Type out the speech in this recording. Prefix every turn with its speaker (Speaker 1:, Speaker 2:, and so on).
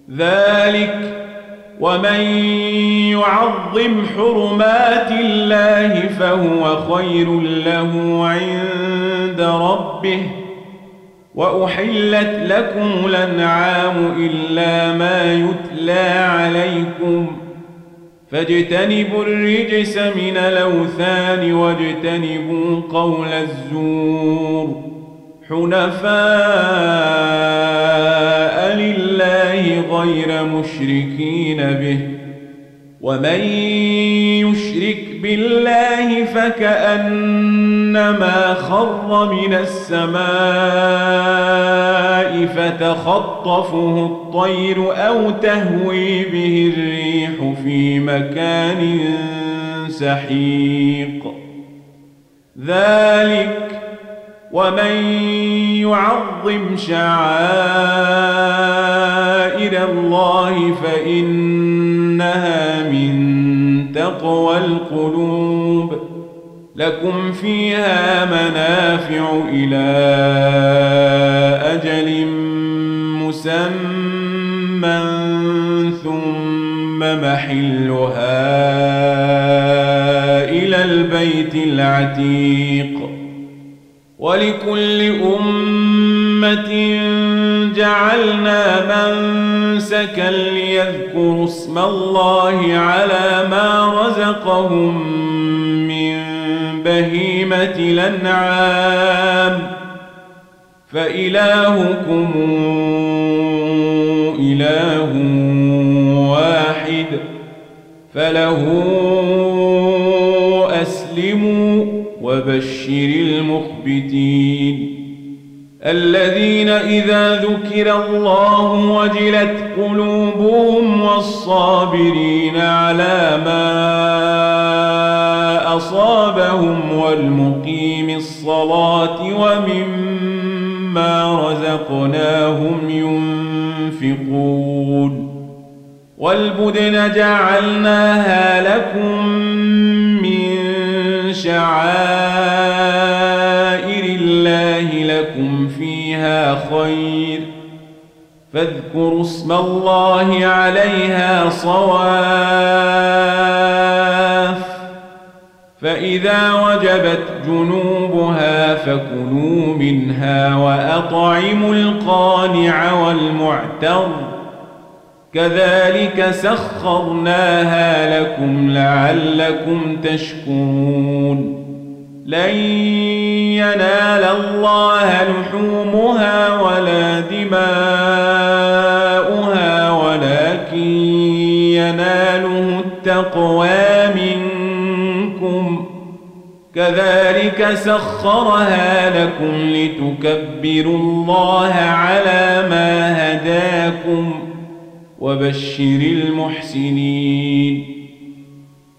Speaker 1: ذلك ومن يعظم حرمات الله فهو خير له عند ربه وأحلت لكم الأنعام إلا ما يتلى عليكم فاجتنبوا الرجس من الأوثان واجتنبوا قول الزور حنفاء لله غير مشركين به ومن يشرك بالله فكأنما خر من السماء فتخطفه الطير أو تهوي به الريح في مكان سحيق ذلك ومن يعظم شعائر الله فإنها من تقوى القلوب لكم فيها منافع إلى أجل مسمى ثم محلها إلى البيت العتيق ولكل أمة جعلنا منسكا ليذكروا اسم الله على ما رزقهم من بهيمة الأنعام فإلهكم إله واحد فله أسلموا وبشر المخبتين الذين إذا ذكر الله وجلت قلوبهم والصابرين على ما أصابهم والمقيم الصلاة ومما رزقناهم ينفقون والبدن جعلناها لكم من شعائر الله لكم فيها خير فاذكروا اسم الله عليها صواف فإذا وجبت جنوبها فكلوا منها وأطعموا القانع والمعتر كذلك سخرناها لكم لعلكم تشكرون لن ينال الله لحومها ولا دماؤها ولكن يناله التقوى منكم كذلك سخرها لكم لتكبروا الله على ما هداكم وبشر المحسنين